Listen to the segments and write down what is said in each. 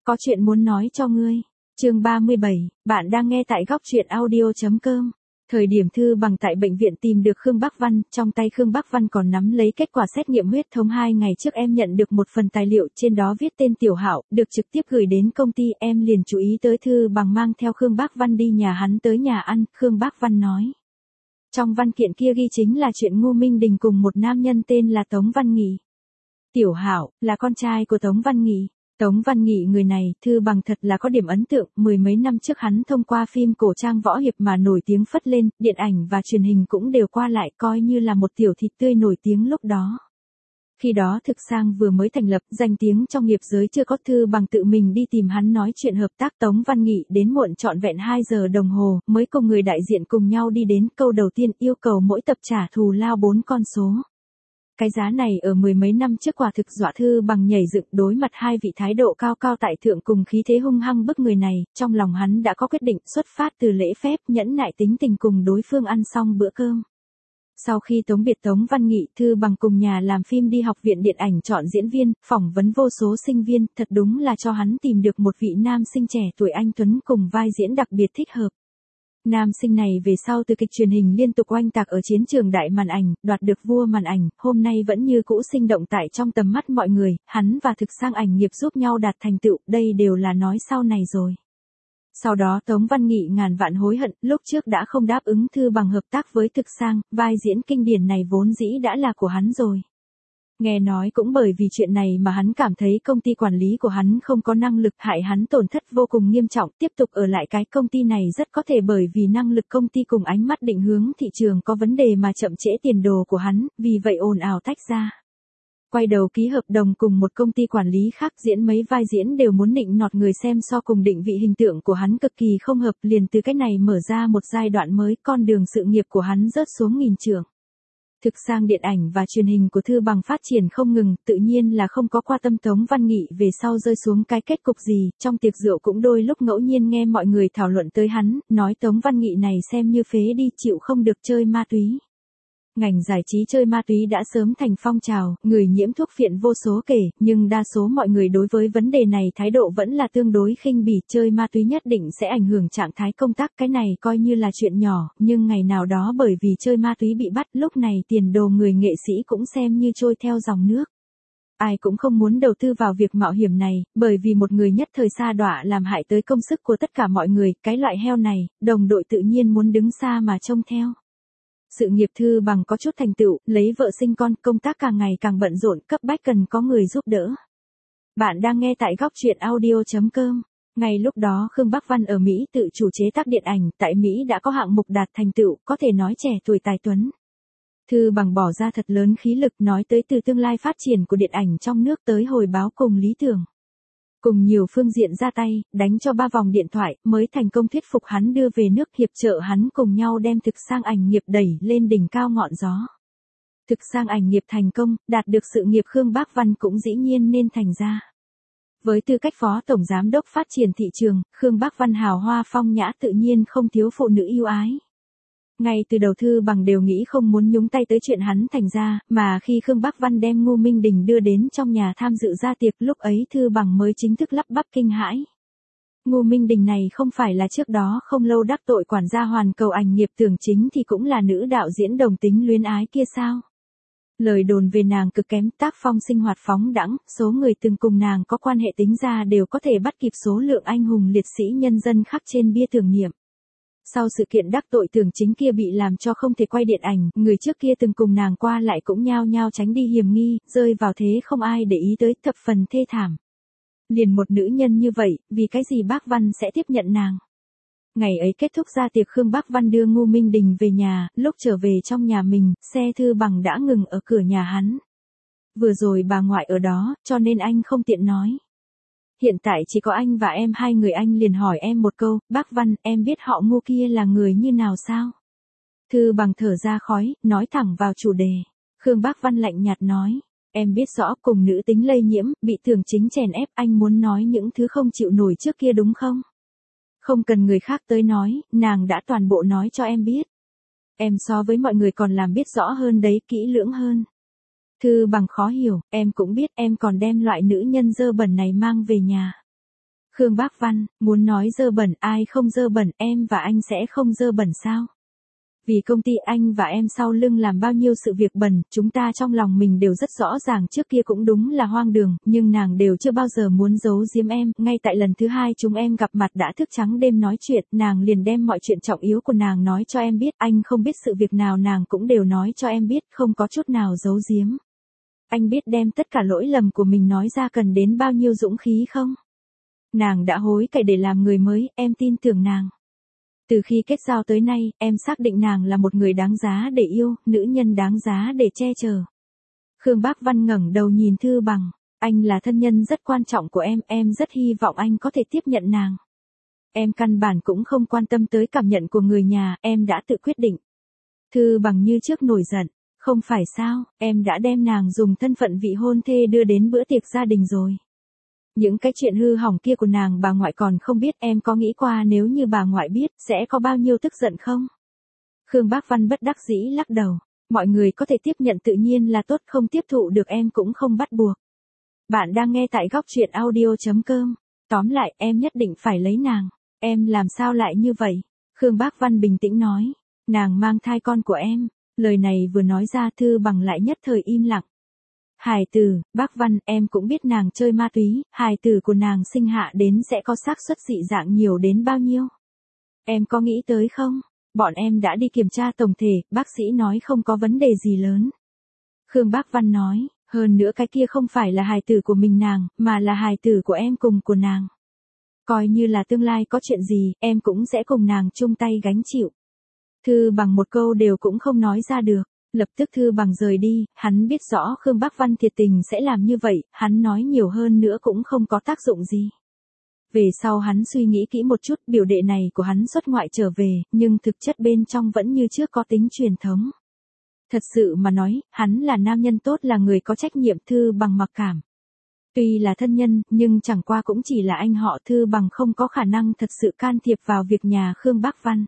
Có chuyện muốn nói cho ngươi. Chương 37, bạn đang nghe tại góc truyện audio.com. Thời điểm Thư Bằng tại bệnh viện tìm được Khương Bác Văn, trong tay Khương Bác Văn còn nắm lấy kết quả xét nghiệm huyết thống 2 ngày trước em nhận được một phần tài liệu trên đó viết tên Tiểu Hạo, được trực tiếp gửi đến công ty, em liền chú ý tới Thư Bằng mang theo Khương Bác Văn đi nhà hắn tới nhà ăn, Khương Bác Văn nói. Trong văn kiện kia ghi chính là chuyện Ngô Minh Đình cùng một nam nhân tên là Tống Văn Nghị. Tiểu Hạo là con trai của Tống Văn Nghị. Tống Văn Nghị người này, Thư Bằng thật là có điểm ấn tượng, mười mấy năm trước hắn thông qua phim cổ trang võ hiệp mà nổi tiếng phất lên, điện ảnh và truyền hình cũng đều qua lại coi như là một tiểu thịt tươi nổi tiếng lúc đó. Khi đó Thực Sang vừa mới thành lập, danh tiếng trong nghiệp giới chưa có, Thư Bằng tự mình đi tìm hắn nói chuyện hợp tác. Tống Văn Nghị đến muộn trọn vẹn 2 giờ đồng hồ, mới cùng người đại diện cùng nhau đi đến, câu đầu tiên yêu cầu mỗi tập trả thù lao 4 con số. Cái giá này ở mười mấy năm trước quả thực dọa Thư Bằng nhảy dựng, đối mặt hai vị thái độ cao cao tại thượng cùng khí thế hung hăng bức người này, trong lòng hắn đã có quyết định, xuất phát từ lễ phép, nhẫn nại tính tình cùng đối phương ăn xong bữa cơm. Sau khi tống biệt Tống Văn Nghị, Thư Bằng cùng nhà làm phim đi học viện điện ảnh chọn diễn viên, phỏng vấn vô số sinh viên, thật đúng là cho hắn tìm được một vị nam sinh trẻ tuổi anh tuấn cùng vai diễn đặc biệt thích hợp. Nam sinh này về sau từ kịch truyền hình liên tục oanh tạc ở chiến trường đại màn ảnh, đoạt được vua màn ảnh, hôm nay vẫn như cũ sinh động tại trong tầm mắt mọi người, hắn và Thực Sang ảnh nghiệp giúp nhau đạt thành tựu, đây đều là nói sau này rồi. Sau đó Tống Văn Nghị ngàn vạn hối hận, lúc trước đã không đáp ứng Thư Bằng hợp tác với Thực Sang, vai diễn kinh điển này vốn dĩ đã là của hắn rồi. Nghe nói cũng bởi vì chuyện này mà hắn cảm thấy công ty quản lý của hắn không có năng lực, hại hắn tổn thất vô cùng nghiêm trọng, tiếp tục ở lại cái công ty này rất có thể bởi vì năng lực công ty cùng ánh mắt định hướng thị trường có vấn đề mà chậm trễ tiền đồ của hắn, vì vậy ồn ào tách ra. Quay đầu ký hợp đồng cùng một công ty quản lý khác, diễn mấy vai diễn đều muốn nịnh nọt người xem, so cùng định vị hình tượng của hắn cực kỳ không hợp, liền từ cái này mở ra một giai đoạn mới, con đường sự nghiệp của hắn rớt xuống nghìn trượng. Thực Sang điện ảnh và truyền hình của Thư Bằng phát triển không ngừng, tự nhiên là không có qua tâm Tống Văn Nghị về sau rơi xuống cái kết cục gì, trong tiệc rượu cũng đôi lúc ngẫu nhiên nghe mọi người thảo luận tới hắn, nói Tống Văn Nghị này xem như phế đi, chịu không được chơi ma túy. Ngành giải trí chơi ma túy đã sớm thành phong trào, người nhiễm thuốc phiện vô số kể, nhưng đa số mọi người đối với vấn đề này thái độ vẫn là tương đối khinh bỉ, chơi ma túy nhất định sẽ ảnh hưởng trạng thái công tác, cái này coi như là chuyện nhỏ, nhưng ngày nào đó bởi vì chơi ma túy bị bắt, lúc này tiền đồ người nghệ sĩ cũng xem như trôi theo dòng nước. Ai cũng không muốn đầu tư vào việc mạo hiểm này, bởi vì một người nhất thời sa đọa làm hại tới công sức của tất cả mọi người, cái loại heo này, đồng đội tự nhiên muốn đứng xa mà trông theo. Sự nghiệp Thư Bằng có chút thành tựu, lấy vợ sinh con, công tác càng ngày càng bận rộn, cấp bách cần có người giúp đỡ. Bạn đang nghe tại góc truyện audio.com. Ngay lúc đó Khương Bác Văn ở Mỹ tự chủ chế tác điện ảnh, tại Mỹ đã có hạng mục đạt thành tựu, có thể nói trẻ tuổi tài tuấn. Thư Bằng bỏ ra thật lớn khí lực, nói tới từ tương lai phát triển của điện ảnh trong nước tới hồi báo cùng lý tưởng. Cùng nhiều phương diện ra tay, đánh cho 3 vòng điện thoại, mới thành công thuyết phục hắn đưa về nước, hiệp trợ hắn cùng nhau đem Thực Sang ảnh nghiệp đẩy lên đỉnh cao ngọn gió. Thực Sang ảnh nghiệp thành công, đạt được sự nghiệp, Khương Bác Văn cũng dĩ nhiên nên thành ra. Với tư cách phó tổng giám đốc phát triển thị trường, Khương Bác Văn hào hoa phong nhã, tự nhiên không thiếu phụ nữ yêu ái. Ngay từ đầu Thư Bằng đều nghĩ không muốn nhúng tay tới chuyện hắn thành ra, mà khi Khương Bác Văn đem Ngô Minh Đình đưa đến trong nhà tham dự gia tiệc, lúc ấy Thư Bằng mới chính thức lắp bắp kinh hãi. Ngô Minh Đình này không phải là trước đó không lâu đắc tội quản gia Hoàn Cầu ảnh nghiệp Tưởng Chính thì cũng là nữ đạo diễn đồng tính luyến ái kia sao? Lời đồn về nàng cực kém, tác phong sinh hoạt phóng đãng, số người từng cùng nàng có quan hệ tính ra đều có thể bắt kịp số lượng anh hùng liệt sĩ nhân dân khắc trên bia tưởng niệm. Sau sự kiện đắc tội Tưởng Chính kia bị làm cho không thể quay điện ảnh, người trước kia từng cùng nàng qua lại cũng nhao nhao tránh đi hiểm nghi, rơi vào thế không ai để ý tới, thập phần thê thảm. Liền một nữ nhân như vậy, vì cái gì Bác Văn sẽ tiếp nhận nàng? Ngày ấy kết thúc ra tiệc, Khương Bác Văn đưa Ngô Minh Đình về nhà, lúc trở về trong nhà mình, xe Thư Bằng đã ngừng ở cửa nhà hắn. Vừa rồi bà ngoại ở đó, cho nên anh không tiện nói. Hiện tại chỉ có anh và em hai người, anh liền hỏi em một câu, Bác Văn, em biết họ Ngô kia là người như nào sao? Thư Bằng thở ra khói, nói thẳng vào chủ đề. Khương Bác Văn lạnh nhạt nói, em biết rõ, cùng nữ tính lây nhiễm, bị Tưởng Chính chèn ép, anh muốn nói những thứ không chịu nổi trước kia đúng không? Không cần người khác tới nói, nàng đã toàn bộ nói cho em biết. Em so với mọi người còn làm biết rõ hơn đấy, kỹ lưỡng hơn. Thư Bằng khó hiểu, em cũng biết, em còn đem loại nữ nhân dơ bẩn này mang về nhà. Khương Bác Văn, muốn nói dơ bẩn, ai không dơ bẩn, em và anh sẽ không dơ bẩn sao? Vì công ty anh và em sau lưng làm bao nhiêu sự việc bẩn, chúng ta trong lòng mình đều rất rõ ràng, trước kia cũng đúng là hoang đường, nhưng nàng đều chưa bao giờ muốn giấu giếm em, ngay tại lần thứ hai chúng em gặp mặt đã thức trắng đêm nói chuyện, nàng liền đem mọi chuyện trọng yếu của nàng nói cho em biết, anh không biết sự việc nào nàng cũng đều nói cho em biết, không có chút nào giấu giếm. Anh biết đem tất cả lỗi lầm của mình nói ra cần đến bao nhiêu dũng khí không? Nàng đã hối cải để làm người mới, em tin tưởng nàng. Từ khi kết giao tới nay, em xác định nàng là một người đáng giá để yêu, nữ nhân đáng giá để che chở. Khương Bác Văn ngẩng đầu nhìn Thư Bằng, anh là thân nhân rất quan trọng của em rất hy vọng anh có thể tiếp nhận nàng. Em căn bản cũng không quan tâm tới cảm nhận của người nhà, em đã tự quyết định. Thư Bằng như trước nổi giận, không phải sao, em đã đem nàng dùng thân phận vị hôn thê đưa đến bữa tiệc gia đình rồi. Những cái chuyện hư hỏng kia của nàng bà ngoại còn không biết, em có nghĩ qua nếu như bà ngoại biết, sẽ có bao nhiêu tức giận không? Khương Bác Văn bất đắc dĩ lắc đầu, mọi người có thể tiếp nhận tự nhiên là tốt, không tiếp thụ được em cũng không bắt buộc. Bạn đang nghe tại góc truyện audio.com, tóm lại em nhất định phải lấy nàng, em làm sao lại như vậy? Khương Bác Văn bình tĩnh nói, nàng mang thai con của em, lời này vừa nói ra Thư Bằng lại nhất thời im lặng. Hài tử, Bác Văn, em cũng biết nàng chơi ma túy, hài tử của nàng sinh hạ đến sẽ có xác suất dị dạng nhiều đến bao nhiêu? Em có nghĩ tới không? Bọn em đã đi kiểm tra tổng thể, bác sĩ nói không có vấn đề gì lớn. Khương Bác Văn nói, hơn nữa cái kia không phải là hài tử của mình nàng, mà là hài tử của em cùng của nàng. Coi như là tương lai có chuyện gì, em cũng sẽ cùng nàng chung tay gánh chịu. Thư Bằng một câu đều cũng không nói ra được. Lập tức Thư Bằng rời đi, hắn biết rõ Khương Bác Văn thiệt tình sẽ làm như vậy, hắn nói nhiều hơn nữa cũng không có tác dụng gì. Về sau hắn suy nghĩ kỹ một chút, biểu đệ này của hắn xuất ngoại trở về, nhưng thực chất bên trong vẫn như trước có tính truyền thống. Thật sự mà nói, hắn là nam nhân tốt, là người có trách nhiệm. Thư Bằng mặc cảm. Tuy là thân nhân, nhưng chẳng qua cũng chỉ là anh họ. Thư Bằng không có khả năng thật sự can thiệp vào việc nhà Khương Bác Văn.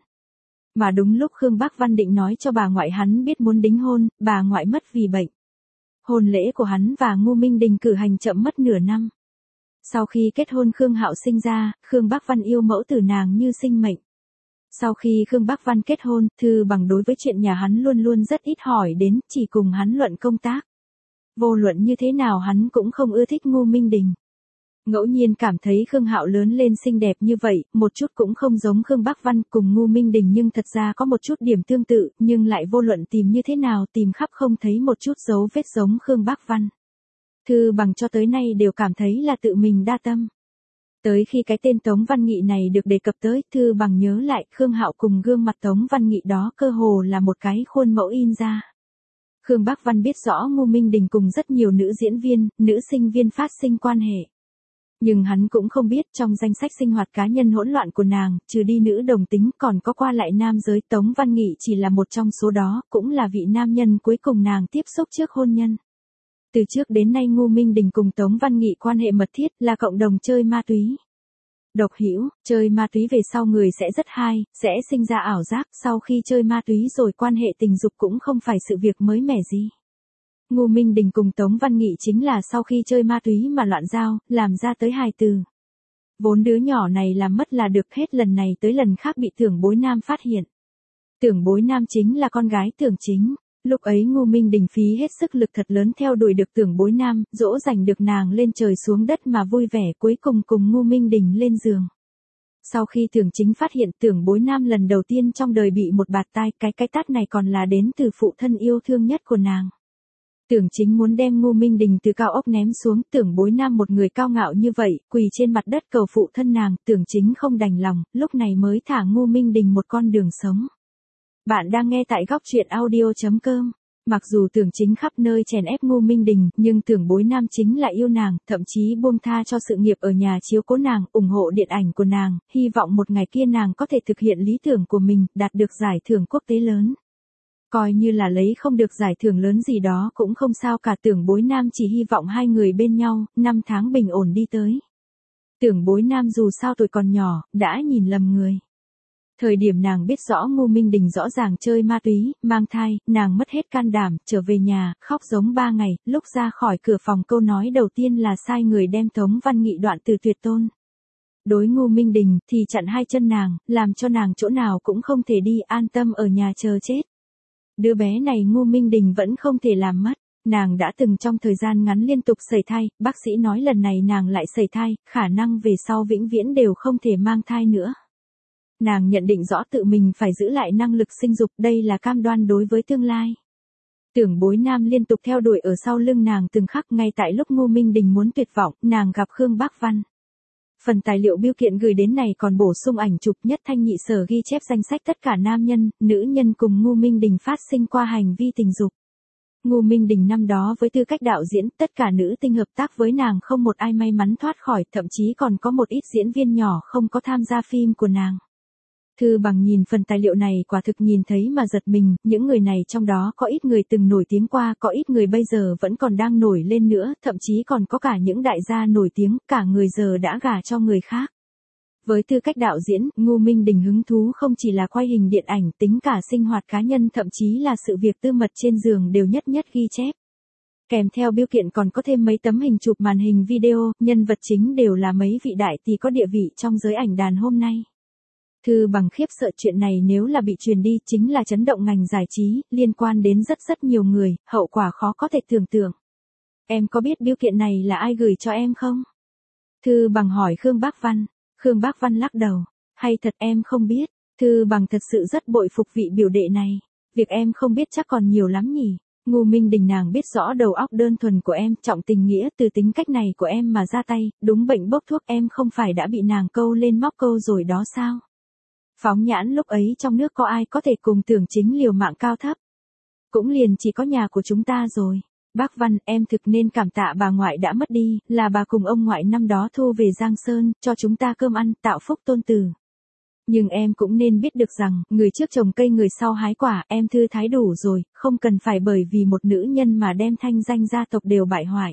Mà đúng lúc Khương Bác Văn định nói cho bà ngoại hắn biết muốn đính hôn, bà ngoại mất vì bệnh. Hôn lễ của hắn và Ngô Minh Đình cử hành chậm mất nửa năm. Sau khi kết hôn Khương Hạo sinh ra, Khương Bác Văn yêu mẫu tử nàng như sinh mệnh. Sau khi Khương Bác Văn kết hôn, Thư Bằng đối với chuyện nhà hắn luôn luôn rất ít hỏi đến, chỉ cùng hắn luận công tác. Vô luận như thế nào hắn cũng không ưa thích Ngô Minh Đình. Ngẫu nhiên cảm thấy Khương Hạo lớn lên xinh đẹp như vậy, một chút cũng không giống Khương Bác Văn cùng Ngô Minh Đình, nhưng thật ra có một chút điểm tương tự, nhưng lại vô luận tìm như thế nào tìm khắp không thấy một chút dấu vết giống Khương Bác Văn. Thư Bằng cho tới nay đều cảm thấy là tự mình đa tâm. Tới khi cái tên Tống Văn Nghị này được đề cập tới, Thư Bằng nhớ lại Khương Hạo cùng gương mặt Tống Văn Nghị đó cơ hồ là một cái khuôn mẫu in ra. Khương Bác Văn biết rõ Ngô Minh Đình cùng rất nhiều nữ diễn viên, nữ sinh viên phát sinh quan hệ. Nhưng hắn cũng không biết trong danh sách sinh hoạt cá nhân hỗn loạn của nàng, trừ đi nữ đồng tính còn có qua lại nam giới, Tống Văn Nghị chỉ là một trong số đó, cũng là vị nam nhân cuối cùng nàng tiếp xúc trước hôn nhân. Từ trước đến nay Ngô Minh Đình cùng Tống Văn Nghị quan hệ mật thiết, là cộng đồng chơi ma túy. Độc hữu, chơi ma túy về sau người sẽ rất hay, sẽ sinh ra ảo giác, sau khi chơi ma túy rồi quan hệ tình dục cũng không phải sự việc mới mẻ gì. Ngô Minh Đình cùng Tống Văn Nghị chính là sau khi chơi ma túy mà loạn giao, làm ra tới hài tử. Vốn đứa nhỏ này làm mất là được, hết lần này tới lần khác bị Tưởng Bối Nam phát hiện. Tưởng Bối Nam chính là con gái Tưởng Chính. Lúc ấy Ngô Minh Đình phí hết sức lực thật lớn theo đuổi được Tưởng Bối Nam, dỗ dành được nàng lên trời xuống đất mà vui vẻ, cuối cùng cùng Ngô Minh Đình lên giường. Sau khi Tưởng Chính phát hiện Tưởng Bối Nam lần đầu tiên trong đời bị một bạt tai, cái tát này còn là đến từ phụ thân yêu thương nhất của nàng. Tưởng Chính muốn đem Ngô Minh Đình từ cao ốc ném xuống, Tưởng Bối Nam một người cao ngạo như vậy, quỳ trên mặt đất cầu phụ thân nàng, Tưởng Chính không đành lòng, lúc này mới thả Ngô Minh Đình một con đường sống. Bạn đang nghe tại góc truyện audio.com. Mặc dù Tưởng Chính khắp nơi chèn ép Ngô Minh Đình, nhưng Tưởng Bối Nam chính lại yêu nàng, thậm chí buông tha cho sự nghiệp ở nhà chiếu cố nàng, ủng hộ điện ảnh của nàng, hy vọng một ngày kia nàng có thể thực hiện lý tưởng của mình, đạt được giải thưởng quốc tế lớn. Coi như là lấy không được giải thưởng lớn gì đó cũng không sao cả, Tưởng Bối Nam chỉ hy vọng hai người bên nhau, năm tháng bình ổn đi tới. Tưởng Bối Nam dù sao tuổi còn nhỏ, đã nhìn lầm người. Thời điểm nàng biết rõ Ngô Minh Đình rõ ràng chơi ma túy, mang thai, nàng mất hết can đảm, trở về nhà, khóc giống 3 ngày, lúc ra khỏi cửa phòng câu nói đầu tiên là sai người đem Tống Văn Nghị đoạn từ tuyệt tôn. Đối Ngô Minh Đình thì chặn hai chân nàng, làm cho nàng chỗ nào cũng không thể đi, an tâm ở nhà chờ chết. Đứa bé này Ngô Minh Đình vẫn không thể làm mất. Nàng đã từng trong thời gian ngắn liên tục sẩy thai, bác sĩ nói lần này nàng lại sẩy thai, khả năng về sau vĩnh viễn đều không thể mang thai nữa. Nàng nhận định rõ tự mình phải giữ lại năng lực sinh dục, đây là cam đoan đối với tương lai. Tưởng Bối Nam liên tục theo đuổi ở sau lưng nàng từng khắc, ngay tại lúc Ngô Minh Đình muốn tuyệt vọng, nàng gặp Khương Bác Văn. Phần tài liệu bưu kiện gửi đến này còn bổ sung ảnh chụp Nhất Thanh Nhị Sở ghi chép danh sách tất cả nam nhân, nữ nhân cùng Ngô Minh Đình phát sinh qua hành vi tình dục. Ngô Minh Đình năm đó với tư cách đạo diễn, tất cả nữ tinh hợp tác với nàng không một ai may mắn thoát khỏi, thậm chí còn có một ít diễn viên nhỏ không có tham gia phim của nàng. Thư Bằng nhìn phần tài liệu này quả thực nhìn thấy mà giật mình, những người này trong đó có ít người từng nổi tiếng qua, có ít người bây giờ vẫn còn đang nổi lên nữa, thậm chí còn có cả những đại gia nổi tiếng, cả người giờ đã gả cho người khác. Với tư cách đạo diễn, Ngô Minh Đình hứng thú không chỉ là quay hình điện ảnh, tính cả sinh hoạt cá nhân, thậm chí là sự việc tư mật trên giường đều nhất nhất ghi chép. Kèm theo bưu kiện còn có thêm mấy tấm hình chụp màn hình video, nhân vật chính đều là mấy vị đại tỷ có địa vị trong giới ảnh đàn hôm nay. Thư Bằng khiếp sợ, chuyện này nếu là bị truyền đi chính là chấn động ngành giải trí, liên quan đến rất nhiều người, hậu quả khó có thể tưởng tượng. Em có biết bưu kiện này là ai gửi cho em không? Thư Bằng hỏi Khương Bác Văn. Khương Bác Văn lắc đầu. Hay thật em không biết. Thư Bằng thật sự rất bội phục vị biểu đệ này. Việc em không biết chắc còn nhiều lắm nhỉ. Ngô Minh Đình nàng biết rõ đầu óc đơn thuần của em, trọng tình nghĩa từ tính cách này của em mà ra tay, đúng bệnh bốc thuốc, em không phải đã bị nàng câu lên móc câu rồi đó sao? Phóng nhãn lúc ấy trong nước có ai có thể cùng Tưởng Chính liều mạng cao thấp. Cũng liền chỉ có nhà của chúng ta rồi. Bác Văn, em thực nên cảm tạ bà ngoại đã mất đi, là bà cùng ông ngoại năm đó thu về Giang Sơn, cho chúng ta cơm ăn, tạo phúc tôn tử. Nhưng em cũng nên biết được rằng, người trước trồng cây người sau hái quả, em thư thái đủ rồi, không cần phải bởi vì một nữ nhân mà đem thanh danh gia tộc đều bại hoại.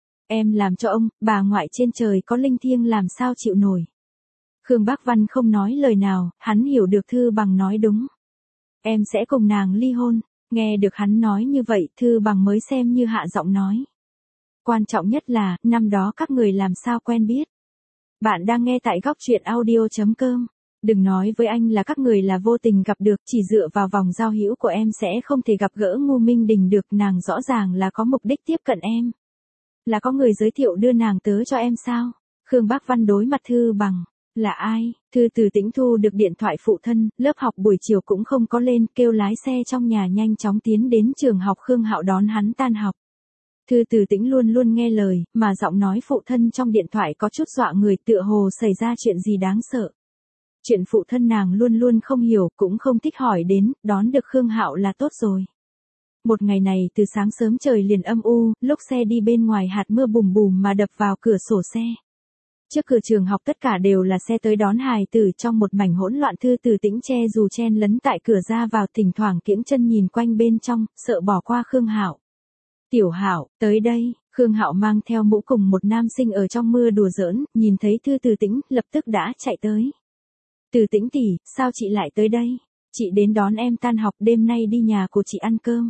Em làm cho ông, bà ngoại trên trời có linh thiêng làm sao chịu nổi. Khương Bác Văn không nói lời nào, hắn hiểu được Thư Bằng nói đúng. Em sẽ cùng nàng ly hôn. Nghe được hắn nói như vậy, Thư Bằng mới xem như hạ giọng nói. Quan trọng nhất là, năm đó các người làm sao quen biết. Bạn đang nghe tại góc truyện audio.com. Đừng nói với anh là các người là vô tình gặp được, chỉ dựa vào vòng giao hữu của em sẽ không thể gặp gỡ Ngô Minh Đình được, nàng rõ ràng là có mục đích tiếp cận em. Là có người giới thiệu đưa nàng tới cho em sao? Khương Bác Văn đối mặt Thư Bằng. Là ai? Thư Từ Tĩnh thu được điện thoại phụ thân, lớp học buổi chiều cũng không có lên, kêu lái xe trong nhà nhanh chóng tiến đến trường học Khương Hạo đón hắn tan học. Thư Từ Tĩnh luôn luôn nghe lời, mà giọng nói phụ thân trong điện thoại có chút dọa người, tựa hồ xảy ra chuyện gì đáng sợ. Chuyện phụ thân nàng luôn luôn không hiểu, cũng không thích hỏi đến, đón được Khương Hạo là tốt rồi. Một ngày này từ sáng sớm trời liền âm u, lúc xe đi bên ngoài hạt mưa bùm bùm mà đập vào cửa sổ xe. Trước cửa trường học tất cả đều là xe tới đón hài tử, trong một mảnh hỗn loạn Thư Từ Tĩnh che dù chen lấn tại cửa ra vào, thỉnh thoảng kiễng chân nhìn quanh bên trong, sợ bỏ qua Khương Hạo. Tiểu Hạo, tới đây. Khương Hạo mang theo mũ cùng một nam sinh ở trong mưa đùa giỡn, nhìn thấy Thư Từ Tĩnh, lập tức đã chạy tới. Từ Tĩnh tỷ, sao chị lại tới đây? Chị đến đón em tan học, đêm nay đi nhà của chị ăn cơm.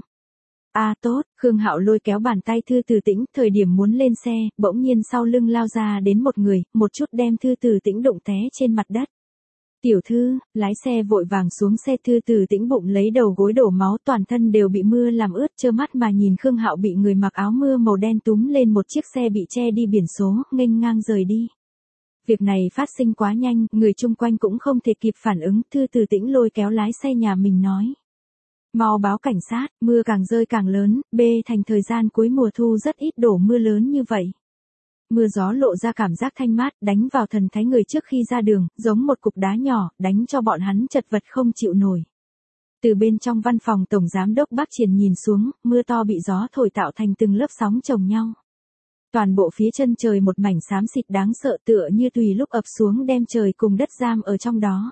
À tốt, Khương Hạo lôi kéo bàn tay Thư Từ Tĩnh, thời điểm muốn lên xe, bỗng nhiên sau lưng lao ra đến một người, một chút đem Thư Từ Tĩnh đụng té trên mặt đất. Tiểu thư, lái xe vội vàng xuống xe, Thư Từ Tĩnh bụng lấy đầu gối đổ máu, toàn thân đều bị mưa làm ướt, trơ mắt mà nhìn Khương Hạo bị người mặc áo mưa màu đen túm lên một chiếc xe bị che đi biển số, nghênh ngang rời đi. Việc này phát sinh quá nhanh, người chung quanh cũng không thể kịp phản ứng, Thư Từ Tĩnh lôi kéo lái xe nhà mình nói. Mau báo cảnh sát, mưa càng rơi càng lớn, thành thời gian cuối mùa thu rất ít đổ mưa lớn như vậy. Mưa gió lộ ra cảm giác thanh mát, đánh vào thần thái người trước khi ra đường, giống một cục đá nhỏ, đánh cho bọn hắn chật vật không chịu nổi. Từ bên trong văn phòng Tổng Giám đốc Bác Triển nhìn xuống, mưa to bị gió thổi tạo thành từng lớp sóng chồng nhau. Toàn bộ phía chân trời một mảnh xám xịt đáng sợ, tựa như tùy lúc ập xuống đem trời cùng đất giam ở trong đó.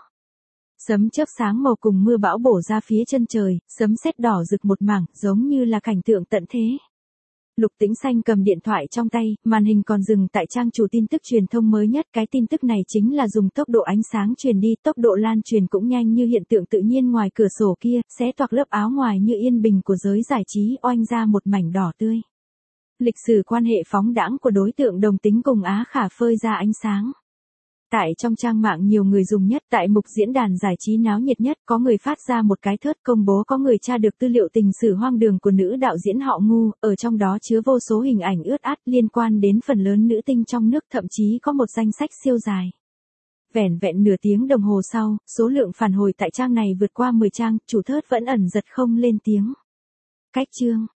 Sấm chớp sáng màu cùng mưa bão bổ ra phía chân trời, sấm sét đỏ rực một mảng, giống như là cảnh tượng tận thế. Lục Tĩnh Xanh cầm điện thoại trong tay, màn hình còn dừng tại trang chủ tin tức truyền thông mới nhất, cái tin tức này chính là dùng tốc độ ánh sáng truyền đi, tốc độ lan truyền cũng nhanh như hiện tượng tự nhiên ngoài cửa sổ kia, xé toạc lớp áo ngoài như yên bình của giới giải trí, oanh ra một mảnh đỏ tươi. Lịch sử quan hệ phóng đãng của đối tượng đồng tính cùng Á Khả phơi ra ánh sáng. Tại trong trang mạng nhiều người dùng nhất, tại mục diễn đàn giải trí náo nhiệt nhất, có người phát ra một cái thớt công bố có người tra được tư liệu tình sử hoang đường của nữ đạo diễn họ Ngu, ở trong đó chứa vô số hình ảnh ướt át liên quan đến phần lớn nữ tinh trong nước, thậm chí có một danh sách siêu dài. Vẻn vẹn nửa tiếng đồng hồ sau, số lượng phản hồi tại trang này vượt qua 10 trang, chủ thớt vẫn ẩn giật không lên tiếng. Cách chương